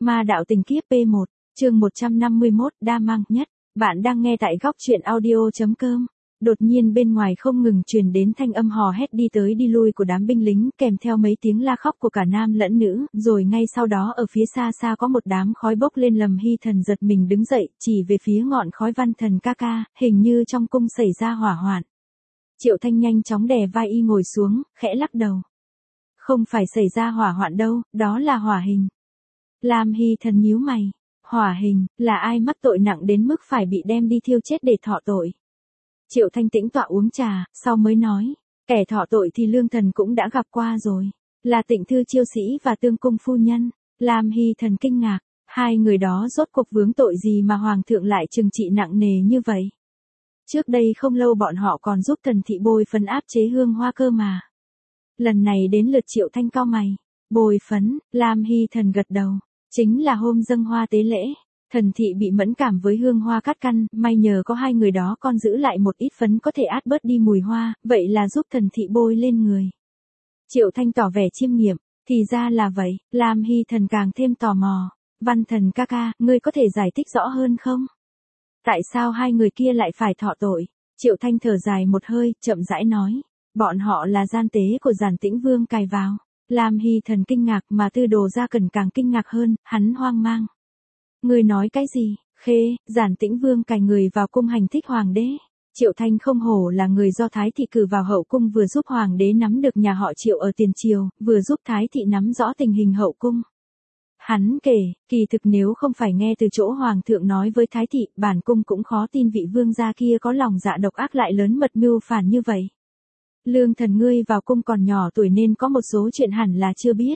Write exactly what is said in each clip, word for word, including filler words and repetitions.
Ma đạo tình kiếp P một, chương một trăm năm mươi mốt, đa mang nhất. Bạn đang nghe tại góc truyện audio.com. Đột nhiên bên ngoài không ngừng truyền đến thanh âm hò hét đi tới đi lui của đám binh lính, kèm theo mấy tiếng la khóc của cả nam lẫn nữ, rồi ngay sau đó ở phía xa xa có một đám khói bốc lên. Lâm Hy Thần giật mình đứng dậy, chỉ về phía ngọn khói. Văn Thần ca ca, hình như trong cung xảy ra hỏa hoạn. Triệu Thanh nhanh chóng đè vai y ngồi xuống, khẽ lắc đầu. Không phải xảy ra hỏa hoạn đâu, đó là hỏa hình. Lam Hy Thần nhíu mày. Hỏa hình, là ai mắc tội nặng đến mức phải bị đem đi thiêu chết để thọ tội? Triệu Thanh tĩnh tọa uống trà, sau mới nói, kẻ thọ tội thì Lương Thần cũng đã gặp qua rồi, là Tịnh Thư Chiêu Sĩ và Tương Cung phu nhân. Lam Hy Thần kinh ngạc, hai người đó rốt cuộc vướng tội gì mà Hoàng thượng lại trừng trị nặng nề như vậy? Trước đây không lâu bọn họ còn giúp Tần thị bôi phấn áp chế hương hoa cơ mà. Lần này đến lượt Triệu Thanh cau mày. Bôi phấn, Lam Hy Thần gật đầu. Chính là hôm dâng hoa tế lễ. Thần thị bị mẫn cảm với hương hoa cát căn, may nhờ có hai người đó con giữ lại một ít phấn có thể át bớt đi mùi hoa, vậy là giúp thần thị bôi lên người. Triệu Thanh tỏ vẻ chiêm nghiệm, thì ra là vậy. Lam Hy Thần càng thêm tò mò. Văn Thần ca ca, ngươi có thể giải thích rõ hơn không? Tại sao hai người kia lại phải thọ tội? Triệu Thanh thở dài một hơi, chậm rãi nói. Bọn họ là gian tế của Giản Tĩnh Vương cài vào. Lam Hy Thần kinh ngạc, mà Tư Đồ Gia Cẩn càng kinh ngạc hơn, hắn hoang mang. Ngươi nói cái gì? Khê, Giản Tĩnh Vương cài người vào cung hành thích hoàng đế. Triệu Thanh không hổ là người do Thái thị cử vào hậu cung, vừa giúp hoàng đế nắm được nhà họ Triệu ở tiền triều, vừa giúp Thái thị nắm rõ tình hình hậu cung. Hắn kể, kỳ thực nếu không phải nghe từ chỗ hoàng thượng nói với Thái thị, bản cung cũng khó tin vị vương gia kia có lòng dạ độc ác lại lớn mật mưu phản như vậy. Lương Thần ngươi vào cung còn nhỏ tuổi nên có một số chuyện hẳn là chưa biết.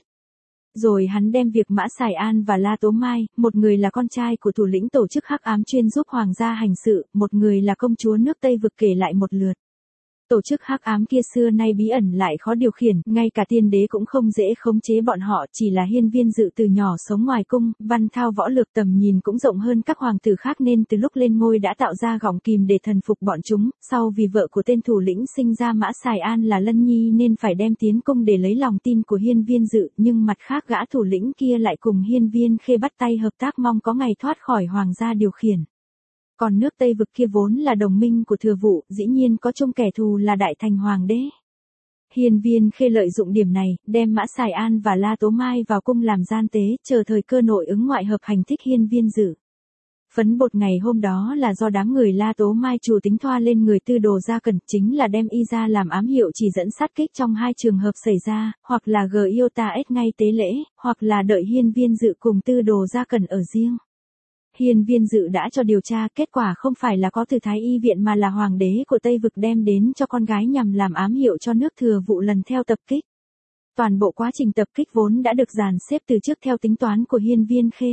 Rồi hắn đem việc Mã Sài An và La Tố Mai, một người là con trai của thủ lĩnh tổ chức hắc ám chuyên giúp hoàng gia hành sự, một người là công chúa nước Tây vực kể lại một lượt. Tổ chức hắc ám kia xưa nay bí ẩn lại khó điều khiển, ngay cả tiên đế cũng không dễ khống chế bọn họ, chỉ là Hiên Viên Dự từ nhỏ sống ngoài cung, văn thao võ lược tầm nhìn cũng rộng hơn các hoàng tử khác nên từ lúc lên ngôi đã tạo ra gọng kìm để thần phục bọn chúng, sau vì vợ của tên thủ lĩnh sinh ra Mã Sài An là Lân Nhi nên phải đem tiến cung để lấy lòng tin của Hiên Viên Dự, nhưng mặt khác gã thủ lĩnh kia lại cùng Hiên Viên Khê bắt tay hợp tác mong có ngày thoát khỏi hoàng gia điều khiển. Còn nước Tây vực kia vốn là đồng minh của Thừa Vụ, dĩ nhiên có chung kẻ thù là Đại Thành Hoàng đế. Hiên Viên Khê lợi dụng điểm này, đem Mã Sài An và La Tố Mai vào cung làm gian tế, chờ thời cơ nội ứng ngoại hợp hành thích Hiên Viên Dự. Phấn bột ngày hôm đó là do đám người La Tố Mai chủ tính thoa lên người Tư Đồ Gia Cẩn, chính là đem y ra làm ám hiệu chỉ dẫn sát kích trong hai trường hợp xảy ra, hoặc là G Iota S ngay tế lễ, hoặc là đợi Hiên Viên Dự cùng Tư Đồ Gia Cẩn ở riêng. Hiên Viên Dự đã cho điều tra, kết quả không phải là có từ Thái Y viện mà là hoàng đế của Tây vực đem đến cho con gái nhằm làm ám hiệu cho nước Thừa Vụ lần theo tập kích. Toàn bộ quá trình tập kích vốn đã được dàn xếp từ trước theo tính toán của Hiên Viên Khê.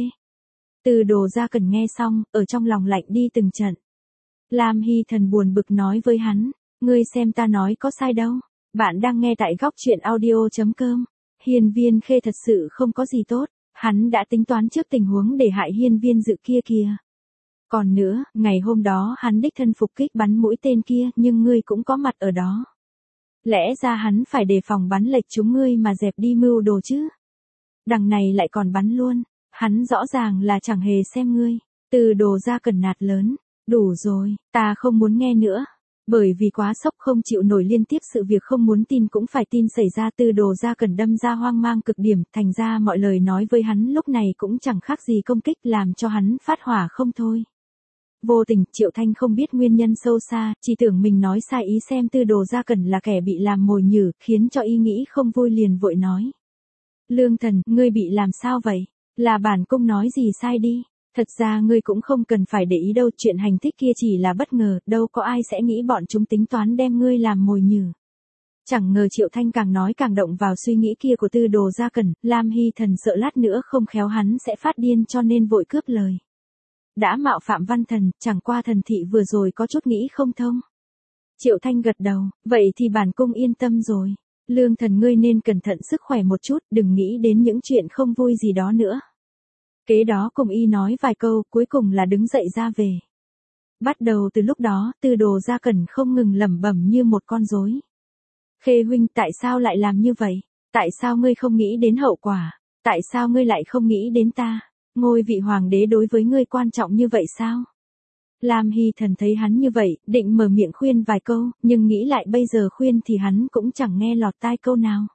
Từ Đồ Gia Cẩn nghe xong, ở trong lòng lạnh đi từng trận. Lam Hy Thần buồn bực nói với hắn, ngươi xem ta nói có sai đâu. Bạn đang nghe tại góc truyện audio.com. Hiên Viên Khê thật sự không có gì tốt. Hắn đã tính toán trước tình huống để hại Hiên Viên Dự kia kìa. Còn nữa, ngày hôm đó hắn đích thân phục kích bắn mũi tên kia, nhưng ngươi cũng có mặt ở đó. Lẽ ra hắn phải đề phòng bắn lệch chúng ngươi mà dẹp đi mưu đồ chứ. Đằng này lại còn bắn luôn, hắn rõ ràng là chẳng hề xem ngươi. Từ Đồ Gia Cẩn nạt lớn, đủ rồi, ta không muốn nghe nữa. Bởi vì quá sốc không chịu nổi liên tiếp sự việc không muốn tin cũng phải tin xảy ra, Tư Đồ Gia Cẩn đâm ra hoang mang cực điểm, thành ra mọi lời nói với hắn lúc này cũng chẳng khác gì công kích làm cho hắn phát hỏa không thôi. Vô tình, Triệu Thanh không biết nguyên nhân sâu xa, chỉ tưởng mình nói sai ý xem Tư Đồ Gia Cẩn là kẻ bị làm mồi nhử, khiến cho y nghĩ không vui liền vội nói. Lương Thần, ngươi bị làm sao vậy? Là bản cung nói gì sai đi? Thật ra ngươi cũng không cần phải để ý đâu, chuyện hành thích kia chỉ là bất ngờ, đâu có ai sẽ nghĩ bọn chúng tính toán đem ngươi làm mồi nhử. Chẳng ngờ Triệu Thanh càng nói càng động vào suy nghĩ kia của Tư Đồ Gia Cẩn, Lam Hy Thần sợ lát nữa không khéo hắn sẽ phát điên cho nên vội cướp lời. Đã mạo phạm Văn Thần, chẳng qua thần thị vừa rồi có chút nghĩ không thông. Triệu Thanh gật đầu, vậy thì bản cung yên tâm rồi. Lương Thần ngươi nên cẩn thận sức khỏe một chút, đừng nghĩ đến những chuyện không vui gì đó nữa. Kế đó cùng y nói vài câu, cuối cùng là đứng dậy ra về. Bắt đầu từ lúc đó, Tư Đồ Gia Cẩn không ngừng lẩm bẩm như một con rối. Khê huynh, tại sao lại làm như vậy? Tại sao ngươi không nghĩ đến hậu quả? Tại sao ngươi lại không nghĩ đến ta? Ngôi vị hoàng đế đối với ngươi quan trọng như vậy sao? Lam Hy Thần thấy hắn như vậy, định mở miệng khuyên vài câu, nhưng nghĩ lại bây giờ khuyên thì hắn cũng chẳng nghe lọt tai câu nào.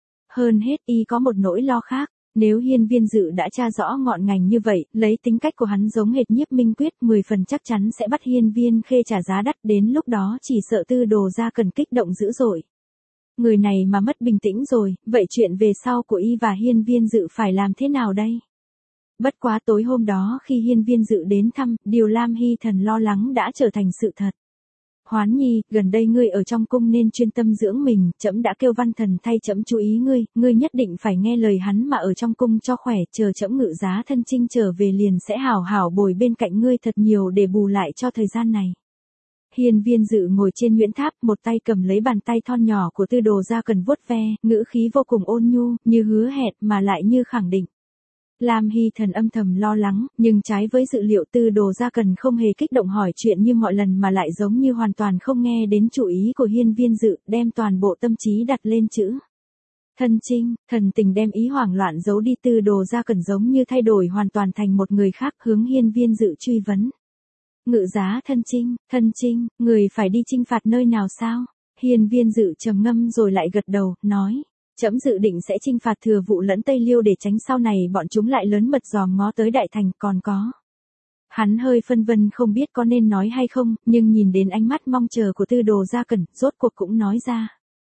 Hơn hết y có một nỗi lo khác, nếu Hiên Viên Dự đã tra rõ ngọn ngành như vậy, lấy tính cách của hắn giống hệt Nhiếp Minh Quyết, mười phần chắc chắn sẽ bắt Hiên Viên Khê trả giá đắt, đến lúc đó chỉ sợ Tư Đồ gia cần kích động dữ dội. Người này mà mất bình tĩnh rồi, vậy chuyện về sau của y và Hiên Viên Dự phải làm thế nào đây? Bất quá tối hôm đó khi Hiên Viên Dự đến thăm, điều Lam Hy Thần lo lắng đã trở thành sự thật. Hoán Nhi, gần đây ngươi ở trong cung nên chuyên tâm dưỡng mình, trẫm đã kêu Văn Thần thay trẫm chú ý ngươi, ngươi nhất định phải nghe lời hắn mà ở trong cung cho khỏe, chờ trẫm ngự giá thân chinh trở về liền sẽ hảo hảo bồi bên cạnh ngươi thật nhiều để bù lại cho thời gian này. Hiên Viên Dự ngồi trên Nguyễn Tháp, một tay cầm lấy bàn tay thon nhỏ của Tư Đồ gia cần vuốt ve, ngữ khí vô cùng ôn nhu, như hứa hẹn mà lại như khẳng định. Lam Hy Thần âm thầm lo lắng, nhưng trái với dự liệu Tư Đồ gia cần không hề kích động hỏi chuyện như mọi lần mà lại giống như hoàn toàn không nghe đến chủ ý của Hiên Viên Dự, đem toàn bộ tâm trí đặt lên chữ thân chinh, thần tình đem ý hoảng loạn giấu đi. Tư Đồ gia cần giống như thay đổi hoàn toàn thành một người khác, hướng Hiên Viên Dự truy vấn. Ngự giá thân chinh, thân chinh, người phải đi chinh phạt nơi nào sao? Hiên Viên Dự trầm ngâm rồi lại gật đầu, nói. Trẫm dự định sẽ chinh phạt Thừa Vụ lẫn Tây Liêu để tránh sau này bọn chúng lại lớn mật dòm ngó tới Đại Thành. Còn có. Hắn hơi phân vân không biết có nên nói hay không, nhưng nhìn đến ánh mắt mong chờ của Tư Đồ gia cần, rốt cuộc cũng nói ra.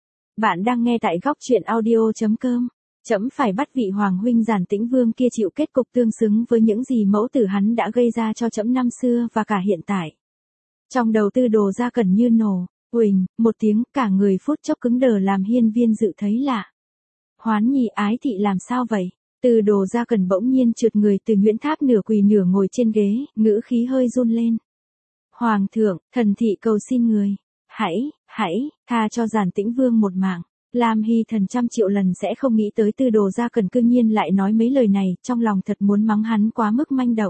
Bạn đang nghe tại góc truyện audio chấm com. Trẫm phải bắt vị Hoàng huynh Giản Tĩnh Vương kia chịu kết cục tương xứng với những gì mẫu tử hắn đã gây ra cho trẫm năm xưa và cả hiện tại. Trong đầu Tư Đồ gia cần như nổ, uỳnh, một tiếng, cả người phút chốc cứng đờ làm Hiên Viên Dự thấy lạ. Hoán Nhi, ái thị làm sao vậy? Tư Đồ gia cần bỗng nhiên trượt người từ Nguyễn Tháp, nửa quỳ nửa ngồi trên ghế, ngữ khí hơi run lên. Hoàng thượng, thần thị cầu xin người, hãy, hãy, tha cho Giản Tĩnh Vương một mạng. Lam Hy Thần trăm triệu lần sẽ không nghĩ tới Tư Đồ gia cần cư nhiên lại nói mấy lời này, trong lòng thật muốn mắng hắn quá mức manh động.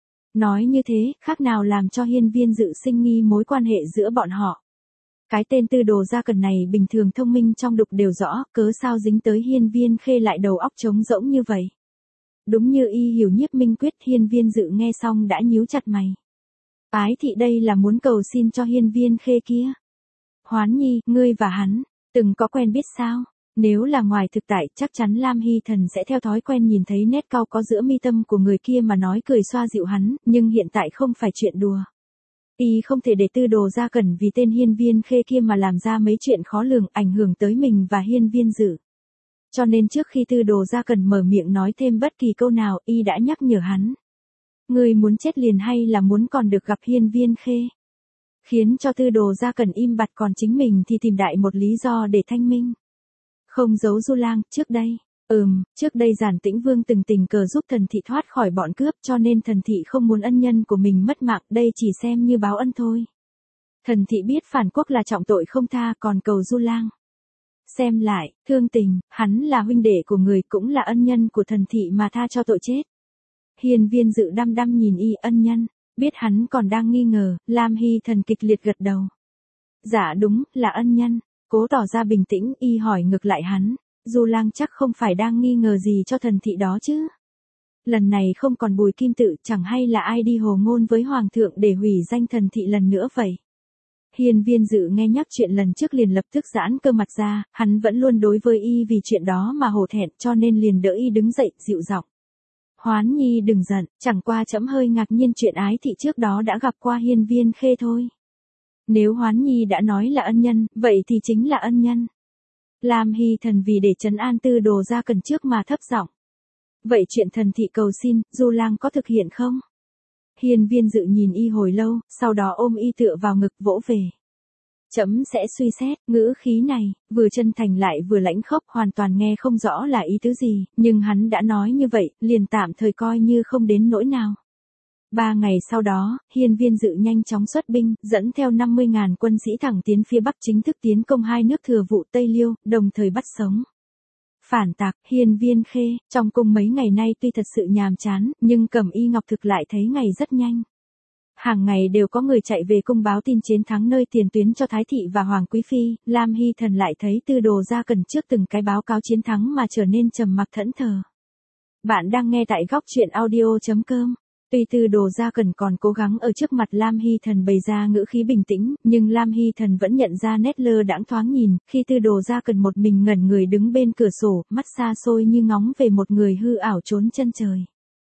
Nói như thế, khác nào làm cho Hiên Viên Dự sinh nghi mối quan hệ giữa bọn họ. Cái tên Tư Đồ gia cần này bình thường thông minh trong đục đều rõ, cớ sao dính tới Hiên Viên Khê lại đầu óc trống rỗng như vậy. Đúng như y hiểu Nhiếp Minh Quyết. Hiên Viên Dự nghe xong đã nhíu chặt mày. Ái thị đây là muốn cầu xin cho Hiên Viên Khê kia. Hoán Nhi, ngươi và hắn từng có quen biết sao? Nếu là ngoài thực tại, chắc chắn Lam Hy Thần sẽ theo thói quen nhìn thấy nét cau có giữa mi tâm của người kia mà nói cười xoa dịu hắn, nhưng hiện tại không phải chuyện đùa. Y không thể để Tư Đồ gia cần vì tên Hiên Viên Khê kia mà làm ra mấy chuyện khó lường ảnh hưởng tới mình và Hiên Viên Dự. Cho nên trước khi Tư Đồ gia cần mở miệng nói thêm bất kỳ câu nào, y đã nhắc nhở hắn. Người muốn chết liền hay là muốn còn được gặp Hiên Viên Khê? Khiến cho Tư Đồ gia cần im bặt, còn chính mình thì tìm đại một lý do để thanh minh. Không giấu Du Lang, trước đây, ừm, trước đây Giản Tĩnh Vương từng tình cờ giúp thần thị thoát khỏi bọn cướp, cho nên thần thị không muốn ân nhân của mình mất mạng, đây chỉ xem như báo ân thôi. Thần thị biết phản quốc là trọng tội không tha, còn cầu Du Lang. Xem lại, thương tình, hắn là huynh đệ của người, cũng là ân nhân của thần thị mà tha cho tội chết. Hiên Viên Dự đăm đăm nhìn y. Ân nhân, biết hắn còn đang nghi ngờ, Lam Hy Thần kịch liệt gật đầu. Dạ đúng, là ân nhân. Cố tỏ ra bình tĩnh, y hỏi ngược lại hắn, Du Lang chắc không phải đang nghi ngờ gì cho thần thị đó chứ? Lần này không còn Bùi Kim Tự, chẳng hay là ai đi hồ ngôn với Hoàng thượng để hủy danh thần thị lần nữa vậy? Hiên Viên Dự nghe nhắc chuyện lần trước liền lập tức giãn cơ mặt ra, hắn vẫn luôn đối với y vì chuyện đó mà hổ thẹn, cho nên liền đỡ y đứng dậy, dịu giọng. Hoán Nhi đừng giận, chẳng qua trẫm hơi ngạc nhiên chuyện ái thị trước đó đã gặp qua Hiên Viên Khê thôi. Nếu Hoán Nhi đã nói là ân nhân, vậy thì chính là ân nhân. Lam Hy Thần vì để trấn an Tư Đồ gia cần trước mà thấp giọng. Vậy chuyện thần thị cầu xin, Du Lang có thực hiện không? Hiên Viên Dự nhìn y hồi lâu, sau đó ôm y tựa vào ngực vỗ về. Trẫm sẽ suy xét. Ngữ khí này, vừa chân thành lại vừa lãnh khốc, hoàn toàn nghe không rõ là ý tứ gì, nhưng hắn đã nói như vậy, liền tạm thời coi như không đến nỗi nào. Ba ngày sau đó, Hiên Viên Dự nhanh chóng xuất binh, dẫn theo năm mươi ngàn quân sĩ thẳng tiến phía bắc, chính thức tiến công hai nước Thừa Vụ Tây Liêu, đồng thời bắt sống phản tặc. Hiên Viên Khê, trong cung mấy ngày nay tuy thật sự nhàm chán, nhưng Cẩm Y Ngọc Thực lại thấy ngày rất nhanh. Hàng ngày đều có người chạy về cung báo tin chiến thắng nơi tiền tuyến cho Thái thị và Hoàng Quý Phi. Lam Hy Thần lại thấy Tư Đồ gia cần trước từng cái báo cáo chiến thắng mà trở nên trầm mặc thẫn thờ. Bạn đang nghe tại góc truyện audio chấm com. Tuy Tư Đồ Gia Cẩn còn cố gắng ở trước mặt Lam Hy Thần bày ra ngữ khí bình tĩnh, nhưng Lam Hy Thần vẫn nhận ra nét lơ đãng thoáng nhìn, khi Tư Đồ Gia Cẩn một mình ngẩn người đứng bên cửa sổ, mắt xa xôi như ngóng về một người hư ảo trốn chân trời.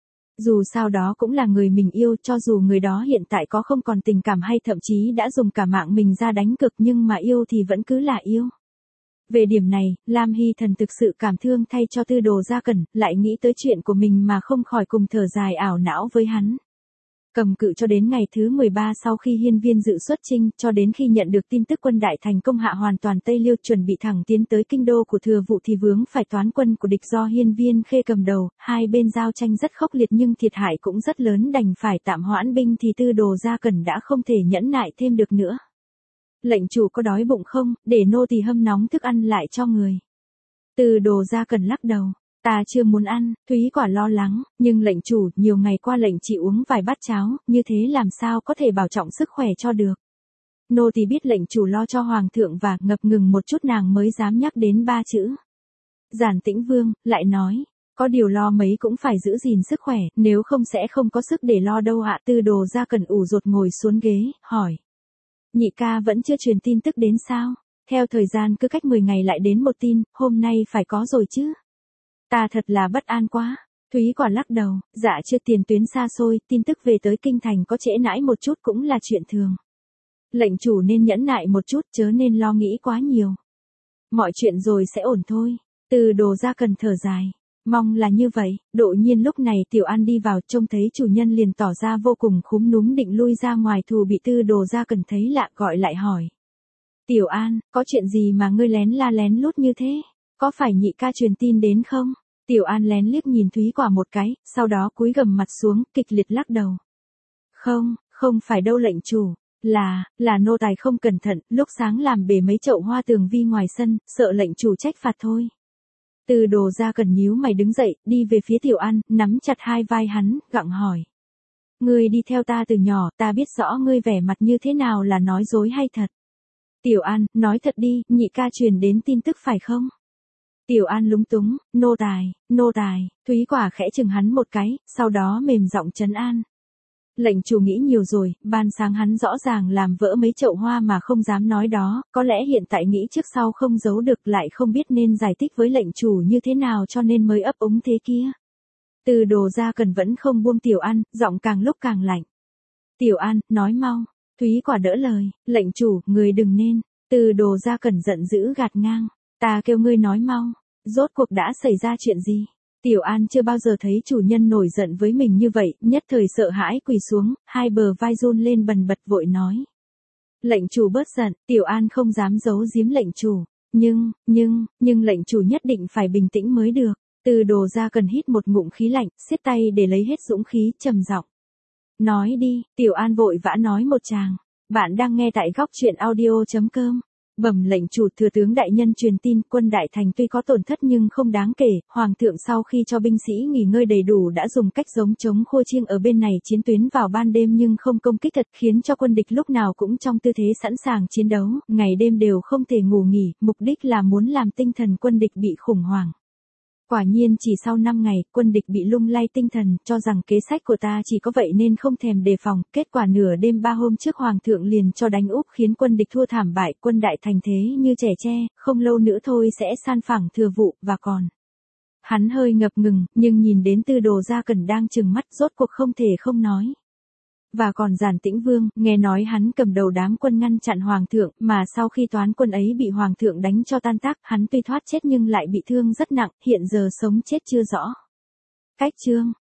Dù sao đó cũng là người mình yêu, cho dù người đó hiện tại có không còn tình cảm hay thậm chí đã dùng cả mạng mình ra đánh cực, nhưng mà yêu thì vẫn cứ là yêu. Về điểm này, Lam Hy Thần thực sự cảm thương thay cho Tư Đồ Gia Cẩn, lại nghĩ tới chuyện của mình mà không khỏi cùng thở dài ảo não với hắn. Cầm cự cho đến ngày thứ mười ba sau khi hiên viên dự xuất chinh, cho đến khi nhận được tin tức quân đại thành công hạ hoàn toàn Tây Liêu chuẩn bị thẳng tiến tới kinh đô của Thừa Vụ thì vướng phải toán quân của địch do hiên viên khê cầm đầu, hai bên giao tranh rất khốc liệt nhưng thiệt hại cũng rất lớn, đành phải tạm hoãn binh thì Tư Đồ Gia Cẩn đã không thể nhẫn nại thêm được nữa. Lệnh chủ có đói bụng không, để nô tỳ hâm nóng thức ăn lại cho người. Tư Đồ Gia Cẩn lắc đầu, ta chưa muốn ăn. Thúy Quả lo lắng, nhưng lệnh chủ, nhiều ngày qua lệnh chỉ uống vài bát cháo, như thế làm sao có thể bảo trọng sức khỏe cho được. Nô tỳ biết lệnh chủ lo cho hoàng thượng và ngập ngừng một chút nàng mới dám nhắc đến ba chữ. Giản Tĩnh Vương lại nói, có điều lo mấy cũng phải giữ gìn sức khỏe, nếu không sẽ không có sức để lo đâu ạ. Tư Đồ Gia Cẩn ủ rột ngồi xuống ghế, hỏi. Nhị ca vẫn chưa truyền tin tức đến sao? Theo thời gian cứ cách mười ngày lại đến một tin, hôm nay phải có rồi chứ. Ta thật là bất an quá. Thúy Quả lắc đầu, dạ chưa, tiền tuyến xa xôi, tin tức về tới kinh thành có trễ nãi một chút cũng là chuyện thường. Lệnh chủ nên nhẫn nại một chút, chớ nên lo nghĩ quá nhiều. Mọi chuyện rồi sẽ ổn thôi. Tư Đồ Gia Cẩn thở dài. Mong là như vậy. Đột nhiên lúc này Tiểu An đi vào, trông thấy chủ nhân liền tỏ ra vô cùng khúm núm định lui ra ngoài, thù bị Tư Đồ Gia Cẩn thấy lạ gọi lại hỏi. Tiểu An, có chuyện gì mà ngươi lén la lén lút như thế? Có phải nhị ca truyền tin đến không? Tiểu An lén liếc nhìn Thúy Quả một cái, sau đó cúi gằm mặt xuống, kịch liệt lắc đầu. Không, không phải đâu lệnh chủ. Là, là nô tài không cẩn thận, lúc sáng làm bể mấy chậu hoa tường vi ngoài sân, sợ lệnh chủ trách phạt thôi. Tư Đồ Gia Cẩn nhíu mày đứng dậy, đi về phía Tiểu An, nắm chặt hai vai hắn, gặng hỏi. Ngươi đi theo ta từ nhỏ, ta biết rõ ngươi vẻ mặt như thế nào là nói dối hay thật. Tiểu An, nói thật đi, nhị ca truyền đến tin tức phải không? Tiểu An lúng túng, nô tài, nô tài. Thúy Quả khẽ chừng hắn một cái, sau đó mềm giọng trấn an. Lệnh chủ nghĩ nhiều rồi, ban sáng hắn rõ ràng làm vỡ mấy chậu hoa mà không dám nói đó, có lẽ hiện tại nghĩ trước sau không giấu được, lại không biết nên giải thích với lệnh chủ như thế nào cho nên mới ấp úng thế kia. Tư Đồ Gia Cẩn vẫn không buông Tiểu An, giọng càng lúc càng lạnh. Tiểu An, nói mau. Thúy Quả đỡ lời, lệnh chủ, người đừng nên. Tư Đồ Gia Cẩn giận dữ gạt ngang. Ta kêu ngươi nói mau. Rốt cuộc đã xảy ra chuyện gì? Tiểu An chưa bao giờ thấy chủ nhân nổi giận với mình như vậy, nhất thời sợ hãi quỳ xuống, hai bờ vai run lên bần bật vội nói. Lệnh chủ bớt giận, Tiểu An không dám giấu giếm lệnh chủ. Nhưng, nhưng, nhưng lệnh chủ nhất định phải bình tĩnh mới được. Tư Đồ Gia Cẩn hít một ngụm khí lạnh, siết tay để lấy hết dũng khí, trầm giọng. Nói đi, Tiểu An vội vã nói một tràng. Bạn đang nghe tại góc truyện audio chấm com. Bẩm lệnh chủ, thừa tướng đại nhân truyền tin, quân đại thành tuy có tổn thất nhưng không đáng kể, hoàng thượng sau khi cho binh sĩ nghỉ ngơi đầy đủ đã dùng cách giống chống khua chiêng ở bên này chiến tuyến vào ban đêm nhưng không công kích thật, khiến cho quân địch lúc nào cũng trong tư thế sẵn sàng chiến đấu, ngày đêm đều không thể ngủ nghỉ, mục đích là muốn làm tinh thần quân địch bị khủng hoảng. Quả nhiên chỉ sau năm ngày, quân địch bị lung lay tinh thần, cho rằng kế sách của ta chỉ có vậy nên không thèm đề phòng, kết quả nửa đêm ba hôm trước hoàng thượng liền cho đánh úp khiến quân địch thua thảm bại, quân đại thành thế như trẻ tre, không lâu nữa thôi sẽ san phẳng Thừa Vụ, và còn. Hắn hơi ngập ngừng, nhưng nhìn đến Tư Đồ Gia Cẩn đang trừng mắt, rốt cuộc không thể không nói. Và còn Giản Tĩnh Vương, nghe nói hắn cầm đầu đám quân ngăn chặn hoàng thượng, mà sau khi toán quân ấy bị hoàng thượng đánh cho tan tác, hắn tuy thoát chết nhưng lại bị thương rất nặng, hiện giờ sống chết chưa rõ. Cách chương,